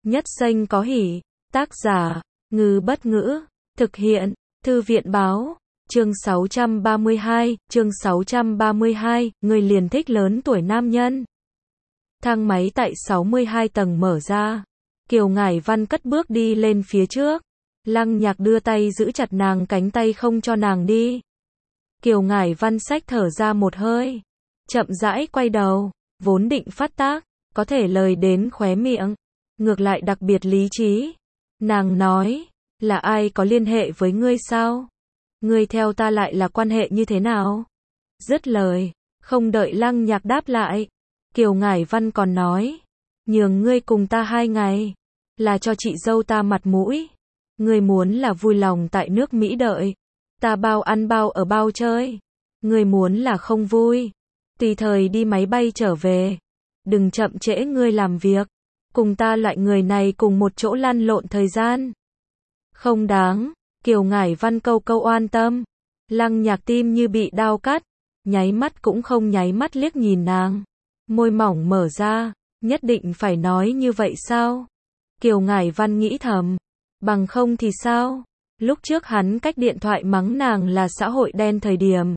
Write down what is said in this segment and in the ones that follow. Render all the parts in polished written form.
Nhất danh có hỷ. Tác giả, Ngư Bất Ngữ. Thực hiện, Thư viện báo. Chương 632, người liền thích lớn tuổi nam nhân. Thang máy tại 62 tầng mở ra. Kiều Ngải Văn cất bước đi lên phía trước. Lăng Nhạc đưa tay giữ chặt nàng cánh tay không cho nàng đi. Kiều Ngải Văn xách thở ra một hơi. Chậm rãi quay đầu, vốn định phát tác, có thể lời đến khóe miệng. Ngược lại đặc biệt lý trí. Nàng nói, là ai có liên hệ với ngươi sao? Ngươi theo ta lại là quan hệ như thế nào? Dứt lời, không đợi Lăng Nhạc đáp lại. Kiều Ngải Văn còn nói, nhường ngươi cùng ta 2 ngày, là cho chị dâu ta mặt mũi. Ngươi muốn là vui lòng tại nước Mỹ đợi, ta bao ăn bao ở bao chơi. Ngươi muốn là không vui, tùy thời đi máy bay trở về. Đừng chậm trễ ngươi làm việc, cùng ta loại người này cùng một chỗ lăn lộn thời gian. Không đáng, Kiều Ngải Văn câu câu oan tâm. Lăng Nhạc tim như bị đao cắt, nháy mắt cũng không nháy mắt liếc nhìn nàng. Môi mỏng mở ra, nhất định phải nói như vậy sao? Kiều Ngải Văn nghĩ thầm, bằng không thì sao? Lúc trước hắn cách điện thoại mắng nàng là xã hội đen thời điểm.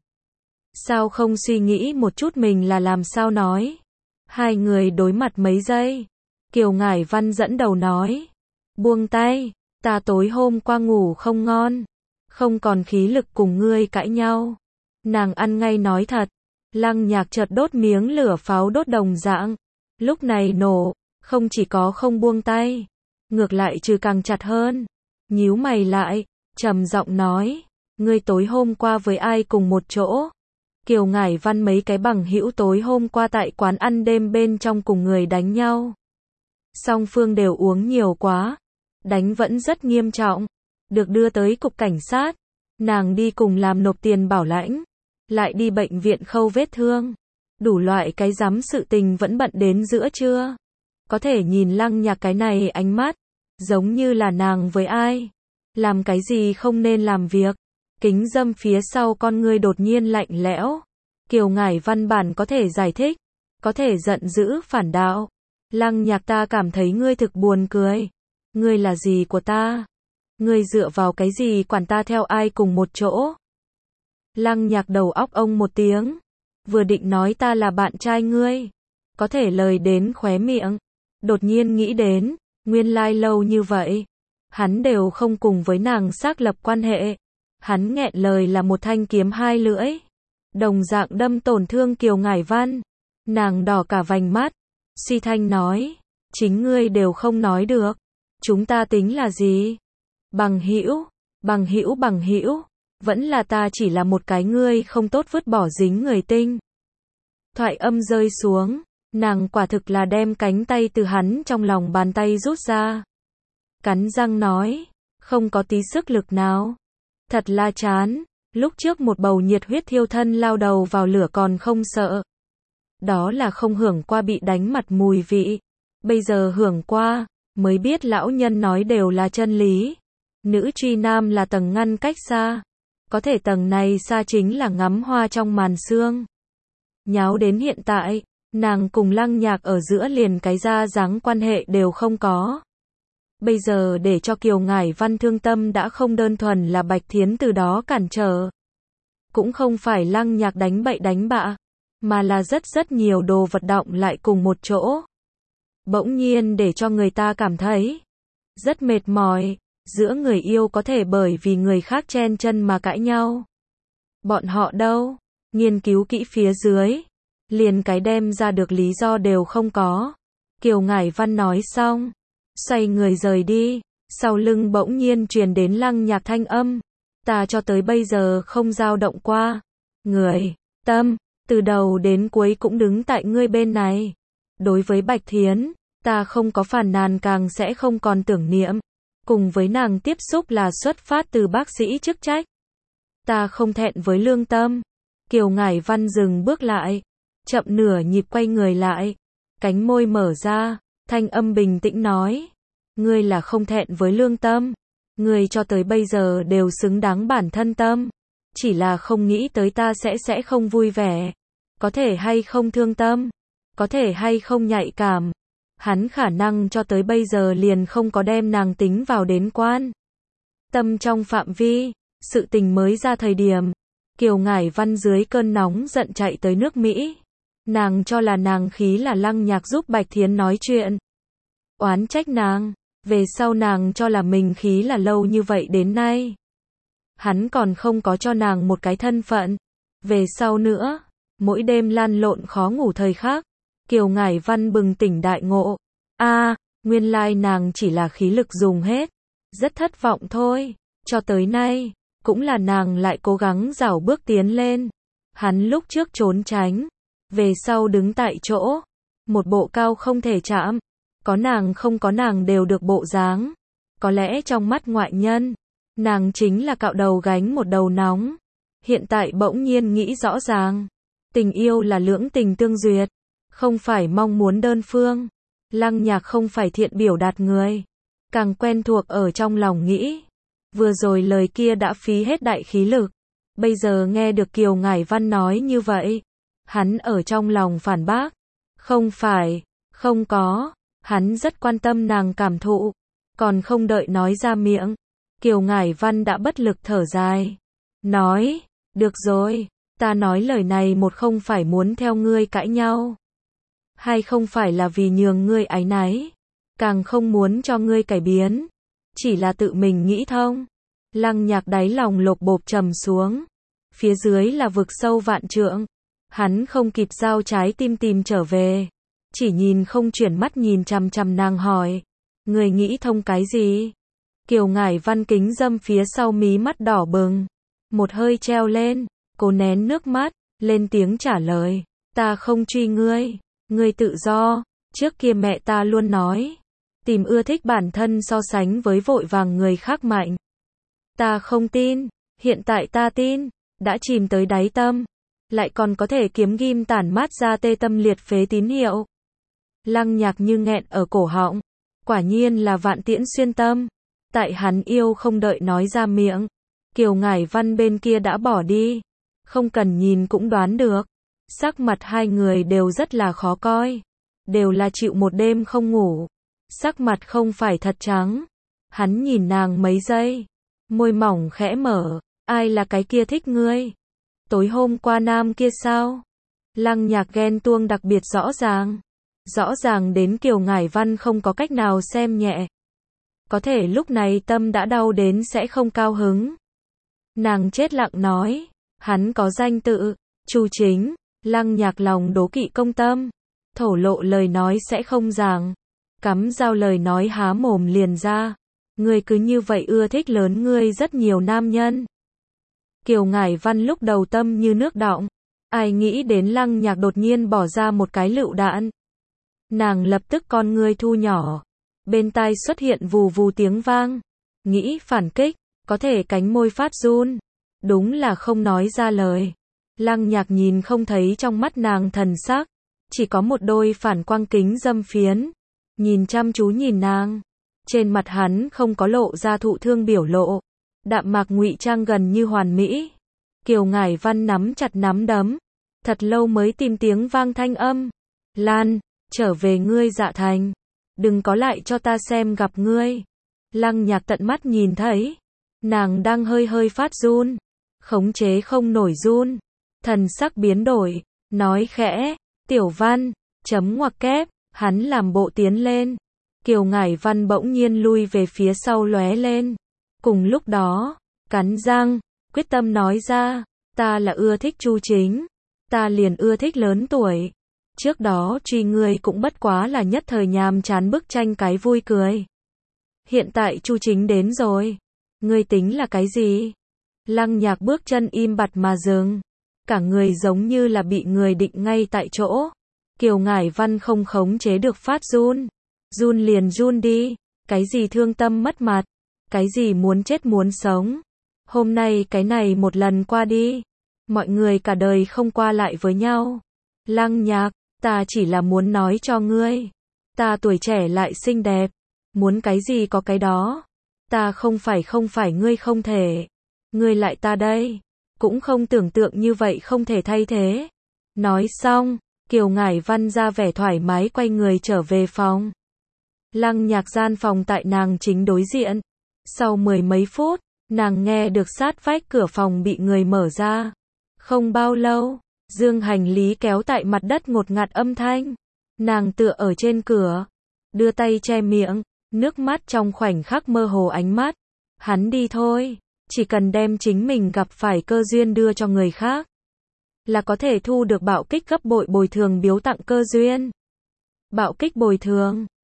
Sao không suy nghĩ một chút mình là làm sao nói? Hai người đối mặt mấy giây. Kiều Ngải Văn dẫn đầu nói, buông tay, ta tối hôm qua ngủ không ngon, không còn khí lực cùng ngươi cãi nhau. Nàng ăn ngay nói thật. Lăng Nhạc chợt đốt miếng lửa pháo đốt đồng dạng. Lúc này nổ, không chỉ có không buông tay, ngược lại trừ càng chặt hơn. Nhíu mày lại, trầm giọng nói, ngươi tối hôm qua với ai cùng một chỗ? Kiều Ngải Văn mấy cái bằng hữu tối hôm qua tại quán ăn đêm bên trong cùng người đánh nhau. Song phương đều uống nhiều quá, đánh vẫn rất nghiêm trọng, được đưa tới cục cảnh sát. Nàng đi cùng làm nộp tiền bảo lãnh, lại đi bệnh viện khâu vết thương. Đủ loại cái rắm sự tình vẫn bận đến giữa trưa. Có thể nhìn Lăng Nhạc cái này ánh mắt, giống như là nàng với ai, làm cái gì không nên làm việc. Kính dâm phía sau con ngươi đột nhiên lạnh lẽo. Kiều Ngải Văn bản có thể giải thích, có thể giận dữ phản đạo. Lăng Nhạc, ta cảm thấy ngươi thực buồn cười. Ngươi là gì của ta? Ngươi dựa vào cái gì quản ta theo ai cùng một chỗ? Lăng Nhạc đầu óc ông một tiếng. Vừa định nói ta là bạn trai ngươi, có thể lời đến khóe miệng. Đột nhiên nghĩ đến, nguyên lai lâu như vậy, hắn đều không cùng với nàng xác lập quan hệ. Hắn nghẹn lời là một thanh kiếm hai lưỡi, đồng dạng đâm tổn thương Kiều Ngải Văn. Nàng đỏ cả vành mắt, suy thanh nói, chính ngươi đều không nói được, chúng ta tính là gì? Bằng hữu, bằng hữu, bằng hữu, vẫn là ta chỉ là một cái ngươi không tốt vứt bỏ dính người tinh. Thoại âm rơi xuống, nàng quả thực là đem cánh tay từ hắn trong lòng bàn tay rút ra. Cắn răng nói, không có tí sức lực nào. Thật là chán, lúc trước một bầu nhiệt huyết thiêu thân lao đầu vào lửa còn không sợ. Đó là không hưởng qua bị đánh mặt mùi vị. Bây giờ hưởng qua, mới biết lão nhân nói đều là chân lý. Nữ truy nam là tầng ngăn cách xa. Có thể tầng này xa chính là ngắm hoa trong màn sương. Nháo đến hiện tại, nàng cùng Lăng Nhạc ở giữa liền cái ra dáng quan hệ đều không có. Bây giờ để cho Kiều Ngải Văn thương tâm đã không đơn thuần là Bạch Thiến từ đó cản trở. Cũng không phải Lăng Nhạc đánh bậy đánh bạ, mà là rất nhiều đồ vật động lại cùng một chỗ. Bỗng nhiên để cho người ta cảm thấy rất mệt mỏi. Giữa người yêu có thể bởi vì người khác chen chân mà cãi nhau. Bọn họ đâu? Nghiên cứu kỹ phía dưới, liền cái đem ra được lý do đều không có. Kiều Ngải Văn nói xong, xoay người rời đi, sau lưng bỗng nhiên truyền đến Lăng Nhạc thanh âm. Ta cho tới bây giờ không dao động qua. Người, tâm, từ đầu đến cuối cũng đứng tại ngươi bên này. Đối với Bạch Thiến, ta không có phàn nàn càng sẽ không còn tưởng niệm. Cùng với nàng tiếp xúc là xuất phát từ bác sĩ chức trách. Ta không thẹn với lương tâm. Kiều Ngải Văn dừng bước lại, chậm nửa nhịp quay người lại, cánh môi mở ra, thanh âm bình tĩnh nói, ngươi là không thẹn với lương tâm, ngươi cho tới bây giờ đều xứng đáng bản thân tâm, chỉ là không nghĩ tới ta sẽ không vui vẻ, có thể hay không thương tâm, có thể hay không nhạy cảm, hắn khả năng cho tới bây giờ liền không có đem nàng tính vào đến quan tâm trong phạm vi. Sự tình mới ra thời điểm, Kiều Ngải Văn dưới cơn nóng giận chạy tới nước Mỹ. Nàng cho là nàng khí là Lăng Nhạc giúp Bạch Thiến nói chuyện, oán trách nàng. Về sau nàng cho là mình khí là lâu như vậy đến nay, hắn còn không có cho nàng một cái thân phận. Về sau nữa, mỗi đêm lăn lộn khó ngủ thời khắc, Kiều Ngải Văn bừng tỉnh đại ngộ. Nguyên lai nàng chỉ là khí lực dùng hết. Rất thất vọng thôi. Cho tới nay, cũng là nàng lại cố gắng rảo bước tiến lên. Hắn lúc trước trốn tránh, về sau đứng tại chỗ, một bộ cao không thể chạm. Có nàng không có nàng đều được bộ dáng. Có lẽ trong mắt ngoại nhân, nàng chính là cạo đầu gánh một đầu nóng. Hiện tại bỗng nhiên nghĩ rõ ràng, tình yêu là lưỡng tình tương duyệt, không phải mong muốn đơn phương. Lăng Nhạc không phải thiện biểu đạt người, càng quen thuộc ở trong lòng nghĩ. Vừa rồi lời kia đã phí hết đại khí lực, bây giờ nghe được Kiều Ngải Văn nói như vậy, hắn ở trong lòng phản bác. Không phải, không có, hắn rất quan tâm nàng cảm thụ, còn không đợi nói ra miệng, Kiều Ngải Văn đã bất lực thở dài, nói, được rồi, ta nói lời này một không phải muốn theo ngươi cãi nhau, hay không phải là vì nhường ngươi áy náy, càng không muốn cho ngươi cải biến, chỉ là tự mình nghĩ thông. Lăng Nhạc đáy lòng lộp bộp trầm xuống, phía dưới là vực sâu vạn trượng, hắn không kịp giao trái tim tìm trở về, chỉ nhìn không chuyển mắt nhìn chằm chằm nàng hỏi, người nghĩ thông cái gì? Kiều Ngải Văn kính dâm phía sau mí mắt đỏ bừng, một hơi treo lên, cố nén nước mắt, lên tiếng trả lời, ta không truy ngươi, ngươi tự do, trước kia mẹ ta luôn nói, tìm ưa thích bản thân so sánh với vội vàng người khác mạnh. Ta không tin, hiện tại ta tin, đã chìm tới đáy tâm, lại còn có thể kiếm ghim tản mát ra tê tâm liệt phế tín hiệu. Lăng Nhạc như nghẹn ở cổ họng, quả nhiên là vạn tiễn xuyên tâm, tại hắn yêu không đợi nói ra miệng, Kiều Ngải Văn bên kia đã bỏ đi, không cần nhìn cũng đoán được, sắc mặt hai người đều rất là khó coi, đều là chịu một đêm không ngủ, sắc mặt không phải thật trắng, hắn nhìn nàng mấy giây, môi mỏng khẽ mở, ai là cái kia thích ngươi? Tối hôm qua nam kia sao? Lăng Nhạc ghen tuông đặc biệt rõ ràng đến Kiều Ngải Văn không có cách nào xem nhẹ. Có thể lúc này tâm đã đau đến sẽ không cao hứng. Nàng chết lặng nói, hắn có danh tự, Chu Chính. Lăng Nhạc lòng đố kỵ công tâm, thổ lộ lời nói sẽ không giảng, cắm dao lời nói há mồm liền ra. Ngươi cứ như vậy ưa thích lớn ngươi rất nhiều nam nhân. Kiều Ngải Văn lúc đầu tâm như nước đọng, ai nghĩ đến Lăng Nhạc đột nhiên bỏ ra một cái lựu đạn. Nàng lập tức con ngươi thu nhỏ, bên tai xuất hiện vù vù tiếng vang, nghĩ phản kích, có thể cánh môi phát run, đúng là không nói ra lời. Lăng Nhạc nhìn không thấy trong mắt nàng thần sắc, chỉ có một đôi phản quang kính dâm phiến, nhìn chăm chú nhìn nàng. Trên mặt hắn không có lộ ra thụ thương biểu lộ, đạm mạc ngụy trang gần như hoàn mỹ. Kiều Ngải Văn nắm chặt nắm đấm, thật lâu mới tìm tiếng vang thanh âm. Lan, trở về ngươi Dạ Thành, đừng có lại cho ta xem gặp ngươi. Lăng Nhạc tận mắt nhìn thấy, nàng đang hơi hơi phát run, khống chế không nổi run, thần sắc biến đổi, nói khẽ, Tiểu Văn, chấm ngoặc kép, hắn làm bộ tiến lên. Kiều Ngải Văn bỗng nhiên lui về phía sau lóe lên. Cùng lúc đó, cắn răng, quyết tâm nói ra, ta là ưa thích Chu Chính, ta liền ưa thích lớn tuổi. Trước đó truy ngươi cũng bất quá là nhất thời nhàm chán bức tranh cái vui cười. Hiện tại Chu Chính đến rồi, ngươi tính là cái gì? Lăng Nhạc bước chân im bặt mà dừng, cả người giống như là bị người định ngay tại chỗ. Kiều Ngải Văn không khống chế được phát run. Run liền run đi, cái gì thương tâm mất mặt, cái gì muốn chết muốn sống. Hôm nay cái này một lần qua đi, mọi người cả đời không qua lại với nhau. Lăng Nhạc, ta chỉ là muốn nói cho ngươi, ta tuổi trẻ lại xinh đẹp, muốn cái gì có cái đó. Ta không phải ngươi không thể, ngươi lại ta đây, cũng không tưởng tượng như vậy không thể thay thế. Nói xong, Kiều Ngải Văn ra vẻ thoải mái quay người trở về phòng. Lăng Nhạc gian phòng tại nàng chính đối diện. Sau 10 mấy phút, nàng nghe được sát vách cửa phòng bị người mở ra. Không bao lâu, dương hành lý kéo tại mặt đất ngột ngạt âm thanh. Nàng tựa ở trên cửa, đưa tay che miệng, nước mắt trong khoảnh khắc mơ hồ ánh mắt. Hắn đi thôi, chỉ cần đem chính mình gặp phải cơ duyên đưa cho người khác, là có thể thu được bạo kích gấp bội bồi thường biếu tặng cơ duyên. Bạo kích bồi thường.